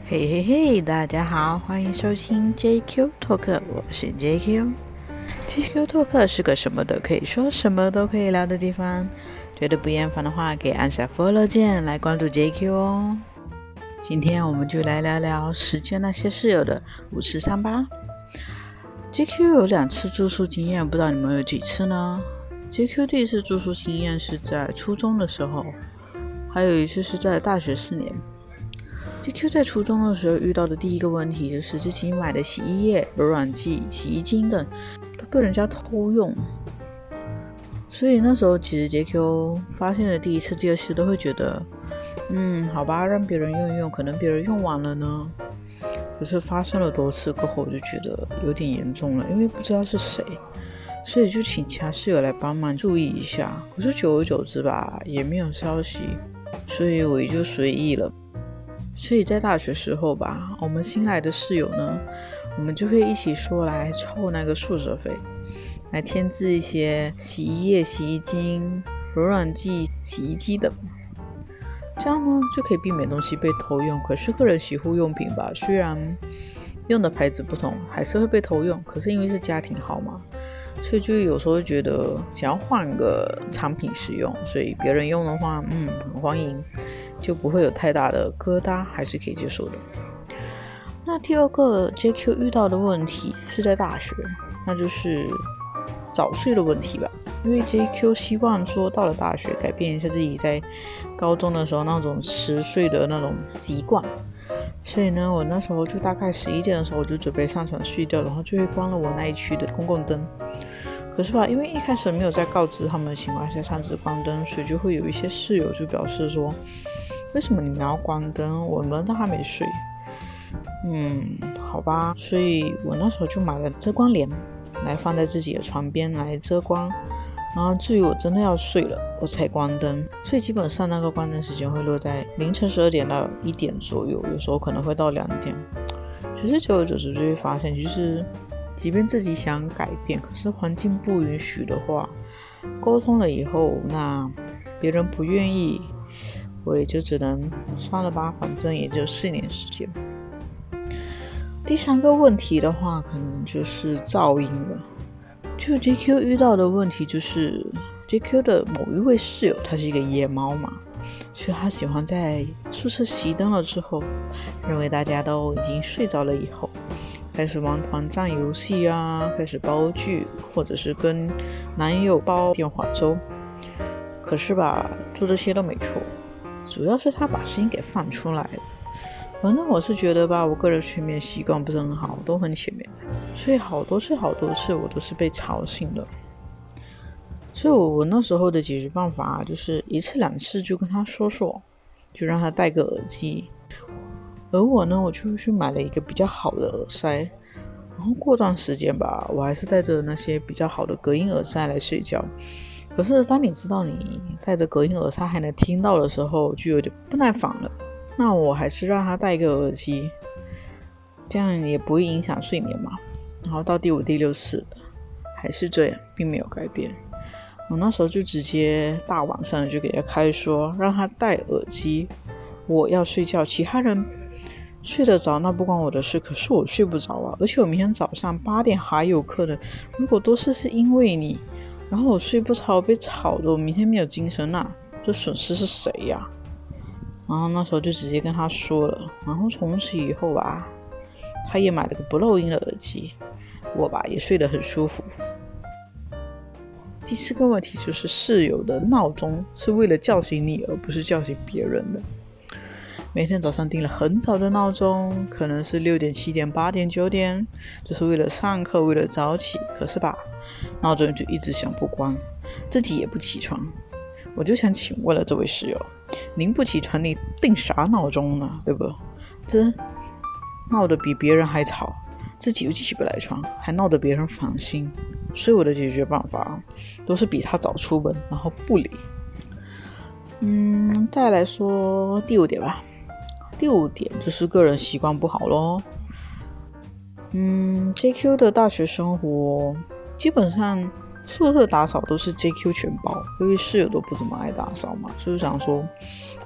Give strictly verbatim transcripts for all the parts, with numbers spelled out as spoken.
嘿嘿嘿，大家好，欢迎收听 J Q Talk， 我是 J Q。J Q Talk 是个什么都可以说、什么都可以聊的地方，觉得不厌烦的话，可以按下 Follow 键来关注 J Q 哦。今天我们就来聊聊十件那些室友的五四三吧。J Q 有两次住宿经验，不知道你们有几次呢？ J Q 第一次住宿经验是在初中的时候，还有一次是在大学四年。J Q 在初中的时候遇到的第一个问题就是自己买的洗衣液、柔软剂、洗衣精等都被人家偷用，所以那时候其实 J Q 发现的第一次、第二次都会觉得嗯，好吧，让别人用一用，可能别人用完了呢。可是发生了多次过后，我就觉得有点严重了，因为不知道是谁，所以就请其他室友来帮忙注意一下。可是久而久之吧，也没有消息，所以我也就随意了。所以在大学时候吧，我们新来的室友呢，我们就会一起说来凑那个宿舍费，来添置一些洗衣液、洗衣精、柔软剂、洗衣机等，这样呢就可以避免东西被偷用。可是个人洗护用品吧，虽然用的牌子不同，还是会被偷用，可是因为是家庭号嘛，所以就有时候觉得想要换个产品使用，所以别人用的话嗯，很欢迎，就不会有太大的疙瘩，还是可以接受的。那第二个 J Q 遇到的问题是在大学，那就是早睡的问题吧。因为 J Q 希望说到了大学改变一下自己在高中的时候那种迟睡的那种习惯，所以呢我那时候就大概十一点的时候我就准备上床睡觉，然后就会关了我那一区的公共灯。可是吧，因为一开始没有在告知他们的情况下擅自关灯，所以就会有一些室友就表示说，为什么你们要关灯？我们都还没睡。嗯，好吧，所以我那时候就买了遮光帘来放在自己的床边来遮光，然后至于我真的要睡了我才关灯，所以基本上那个关灯时间会落在凌晨十二点到一点左右，有时候可能会到两点。其实久而久之就会发现，就是即便自己想改变，可是环境不允许的话，沟通了以后，那别人不愿意，我也就只能算了吧，反正也就四年时间。第三个问题的话，可能就是噪音了。就 J Q 遇到的问题就是 J Q 的某一位室友，他是一个夜猫嘛，所以他喜欢在宿舍熄灯了之后，认为大家都已经睡着了以后，开始玩团战游戏啊，开始煲剧，或者是跟男友煲电话粥。可是吧，做这些都没错，主要是他把声音给放出来了。反正我是觉得吧，我个人睡眠习惯不是很好，都很浅眠的，所以好多次好多次我都是被吵醒的。所以我我那时候的解决办法就是一次两次就跟他说说，就让他戴个耳机。而我呢，我就去买了一个比较好的耳塞，然后过段时间吧，我还是带着那些比较好的隔音耳塞来睡觉。可是当你知道你带着隔音耳塞还能听到的时候，就有点不耐烦了。那我还是让他戴个耳机，这样也不会影响睡眠嘛。然后到第五第六次还是这样，并没有改变。我那时候就直接大晚上就给他开说，让他戴耳机，我要睡觉，其他人睡得着那不关我的事，可是我睡不着啊，而且我明天早上八点还有课呢，如果都是是因为你，然后我睡不着被吵的，我明天没有精神啊，这损失是谁呀？然后那时候就直接跟他说了，然后从此以后吧，他也买了个不漏音的耳机，我吧也睡得很舒服。第四个问题就是室友的闹钟是为了叫醒你，而不是叫醒别人的。每天早上定了很早的闹钟，可能是六点、七点、八点、九点，就是为了上课，为了早起。可是吧，闹钟就一直响不关，自己也不起床。我就想请问了这位室友，您不起床，你定啥闹钟呢？对不？这闹得比别人还吵，自己又起不来床，还闹得别人烦心。所以我的解决办法都是比他早出门，然后不理。嗯，再来说第五点吧。第五点就是个人习惯不好咯。嗯 ，J Q 的大学生活基本上宿舍打扫都是 J Q 全包，因为室友都不怎么爱打扫嘛，所以想说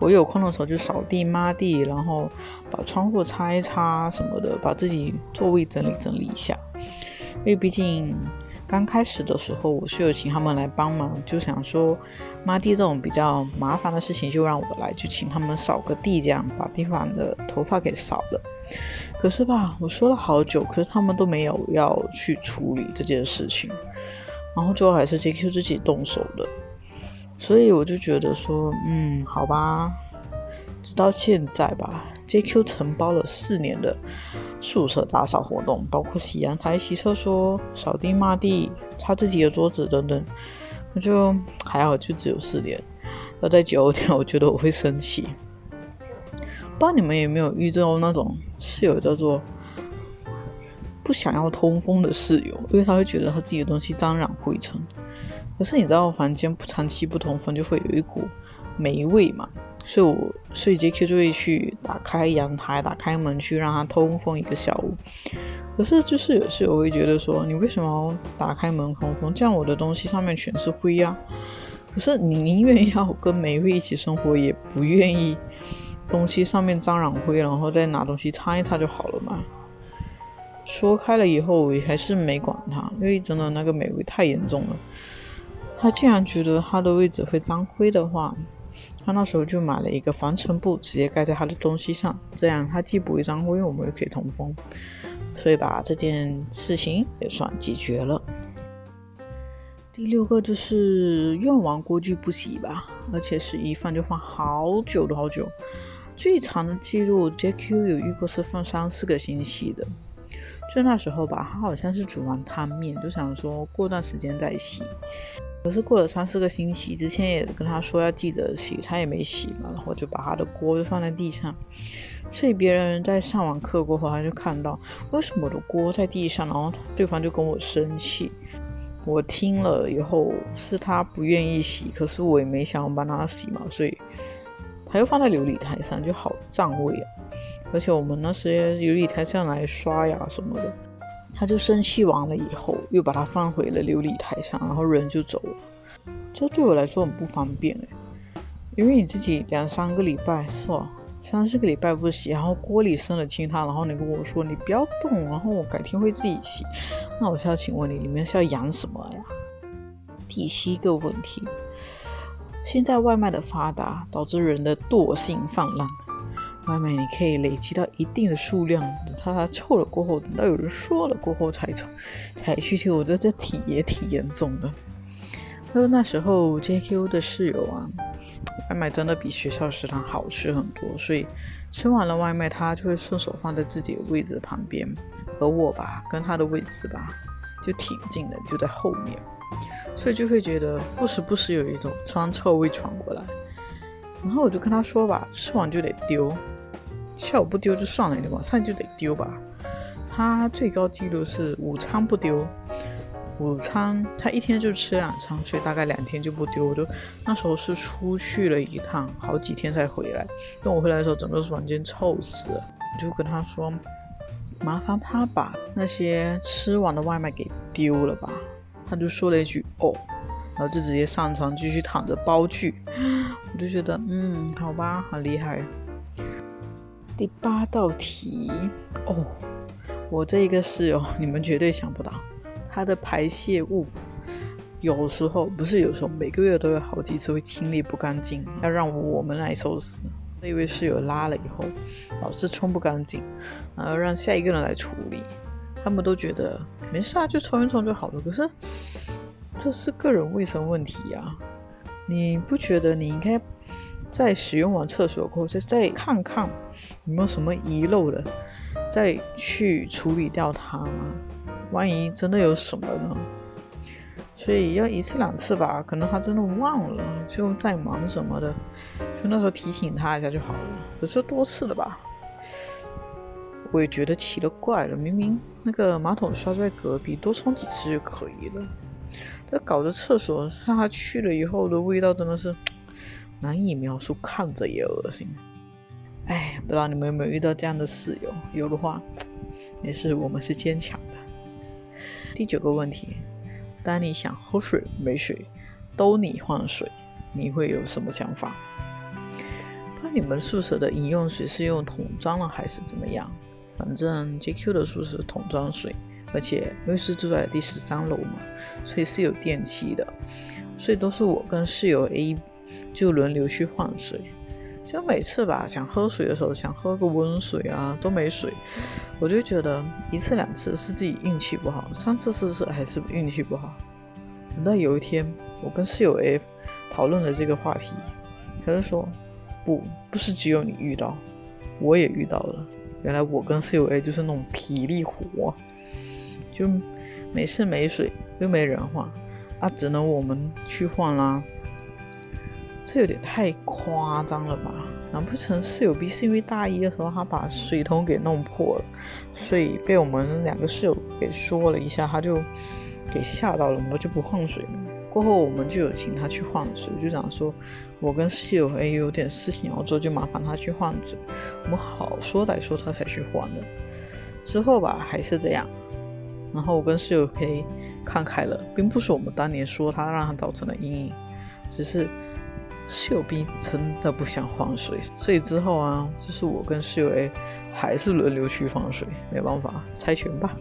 我有空的时候就扫地抹地，然后把窗户擦一擦什么的，把自己座位整理整理一下。因为毕竟刚开始的时候我是有请他们来帮忙，就想说抹地这种比较麻烦的事情就让我来，就请他们扫个地，这样把地方的头发给扫了。可是吧，我说了好久，可是他们都没有要去处理这件事情，然后最后还是 J Q 自己动手的。所以我就觉得说嗯好吧，直到现在吧， J Q 承包了四年的宿舍打扫活动，包括洗阳台、洗厕所、扫地抹地、擦自己的桌子等等。我就还好，就只有四年，要再久一点我觉得我会生气。不知道你们有没有遇到那种室友叫做不想要通风的室友，因为他会觉得他自己的东西沾染灰尘。可是你知道房间不长期不通风就会有一股霉味嘛，所以我所以 J Q 就会去打开阳台打开门去让它通风一个下午。可是就是有时候我会觉得说你为什么要打开门通风，这样我的东西上面全是灰啊。可是你宁愿要跟霉味一起生活，也不愿意东西上面沾染灰然后再拿东西擦一擦就好了嘛。说开了以后我还是没管他，因为真的那个霉味太严重了。他竟然觉得他的位置会沾灰的话，他那时候就买了一个防尘布直接盖在他的东西上，这样他既不会沾灰我们也可以通风，所以把这件事情也算解决了。第六个就是用完锅具不洗吧，而且是一放就放好久的好久，最长的记录 J Q 有遇过是放三四个星期的。就那时候吧，他好像是煮完汤面就想说过段时间再洗，可是过了三四个星期，之前也跟他说要记得洗，他也没洗嘛，然后就把他的锅就放在地上。所以别人在上完课过后，他就看到为什么我的锅在地上，然后对方就跟我生气。我听了以后是他不愿意洗，可是我也没想帮他洗嘛，所以他又放在琉璃台上，就好占位啊。而且我们那些琉璃台上来刷牙什么的，他就生气完了以后又把它放回了琉璃台上，然后人就走了。这对我来说很不方便耶，因为你自己两三个礼拜是吧，三四个礼拜不洗，然后锅里生了清汤，然后你跟我说你不要动，然后我改天会自己洗，那我是要请问你里面是要养什么呀？第七个问题，现在外卖的发达导致人的惰性泛滥，外卖你可以累积到一定的数量，等到它臭了过后，等到有人说了过后才臭才去听，我觉得这体也挺严重的。但是那时候 J Q 的室友啊，外卖真的比学校食堂好吃很多，所以吃完了外卖他就会顺手放在自己的位置旁边，而我吧跟他的位置吧就挺近的，就在后面，所以就会觉得不时不时有一种酸臭味传过来。然后我就跟他说吧，吃完就得丢，下午不丢就算了，你晚上就得丢吧。他最高纪录是午餐不丢，午餐他一天就吃两餐，所以大概两天就不丢。我就那时候是出去了一趟，好几天才回来，等我回来的时候整个房间臭死了。我就跟他说麻烦他把那些吃完的外卖给丢了吧。他就说了一句哦，然后就直接上床继续躺着煲剧。我就觉得嗯好吧，很厉害。第八道题哦，我这一个室友你们绝对想不到，他的排泄物有时候不是有时候每个月都有好几次会清理不干净，要让我们来收拾。这一位室友拉了以后老是冲不干净，然后让下一个人来处理，他们都觉得没事啊，就冲一冲就好了。可是这是个人卫生问题啊，你不觉得你应该在使用完厕所过后再看看有没有什么遗漏的，再去处理掉它吗？万一真的有什么呢？所以要一次两次吧，可能他真的忘了，就在忙什么的，就那时候提醒他一下就好了。可是多次了吧，我也觉得奇了怪了，明明那个马桶刷在隔壁，多冲几次就可以了。这搞得厕所让他去了以后的味道真的是难以描述，看着也恶心。哎，不知道你们有没有遇到这样的室友，有的话也是我们是坚强的。第九个问题，当你想喝水没水，兜你换水，你会有什么想法？不知不知道你们宿舍的饮用水是用桶装了还是怎么样，反正 J Q 的宿舍是桶装水，而且因为是住在第十三楼嘛，所以是有电梯的，所以都是我跟室友 A 就轮流去换水。就每次吧想喝水的时候，想喝个温水啊都没水，我就觉得一次两次是自己运气不好，三次四次还是运气不好。等到有一天我跟室友 A 讨论了这个话题，他就说不不是只有你遇到，我也遇到了。原来我跟室友 A 就是那种体力活，就没事没水又没人换啊，只能我们去换啦。这有点太夸张了吧？难不成室友 B 是因为大一的时候他把水桶给弄破了，所以被我们两个室友给说了一下，他就给吓到了，我们就不换水了。过后我们就有请他去换水，就讲说我跟室友 A 有点事情要做，就麻烦他去换水。我们好说歹说他才去换的。之后吧还是这样，然后我跟室友 A 看开了，并不是我们当年说他让他造成的阴影，只是室友 B 真的不想换水，所以之后啊，就是我跟室友 A 还是轮流去换水，没办法，猜拳吧。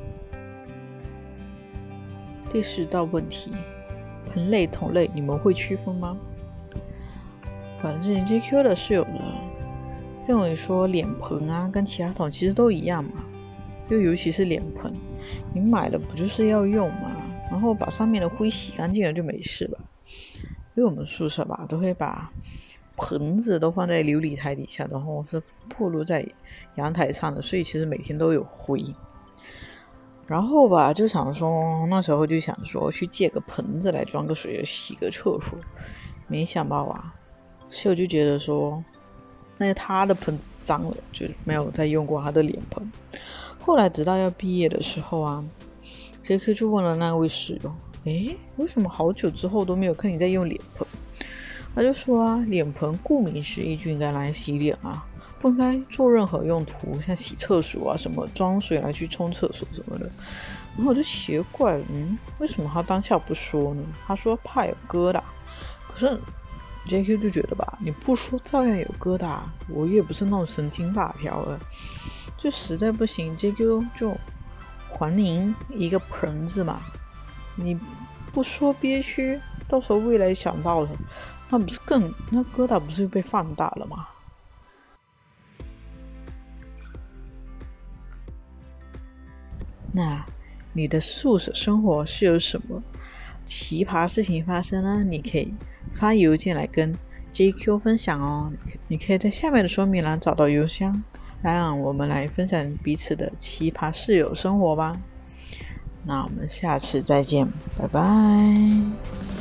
第十道问题，盆类桶类你们会区分吗？反正 J Q 的室友呢认为说脸盆啊跟其他桶其实都一样嘛，又尤其是脸盆，你买了不就是要用嘛，然后把上面的灰洗干净了就没事吧。因为我们宿舍吧都会把盆子都放在琉璃台底下，然后是暴露在阳台上的，所以其实每天都有灰。然后吧就想说那时候就想说去借个盆子来装个水洗个厕所，没想到啊室友就觉得说那个他的盆子脏了，就没有再用过他的脸盆。后来直到要毕业的时候啊 J Q 就问了那位室友，诶，为什么好久之后都没有看你在用脸盆？他就说啊，脸盆顾名思义就应该来洗脸啊，不应该做任何用途，像洗厕所啊什么装水来去冲厕所什么的。然后我就奇怪了，嗯，为什么他当下不说呢？他说怕有疙瘩。可是 J Q 就觉得吧，你不说照样有疙瘩，我也不是那种神经大条的，就实在不行 J Q 就还您一个盆子嘛。你不说憋屈，到时候未来想到了，那不是更那疙瘩不是被放大了吗？那你的宿舍生活是有什么奇葩事情发生呢？你可以发邮件来跟 J Q 分享哦。你可以在下面的说明栏找到邮箱，来让我们来分享彼此的奇葩室友生活吧。那我们下次再见，拜拜。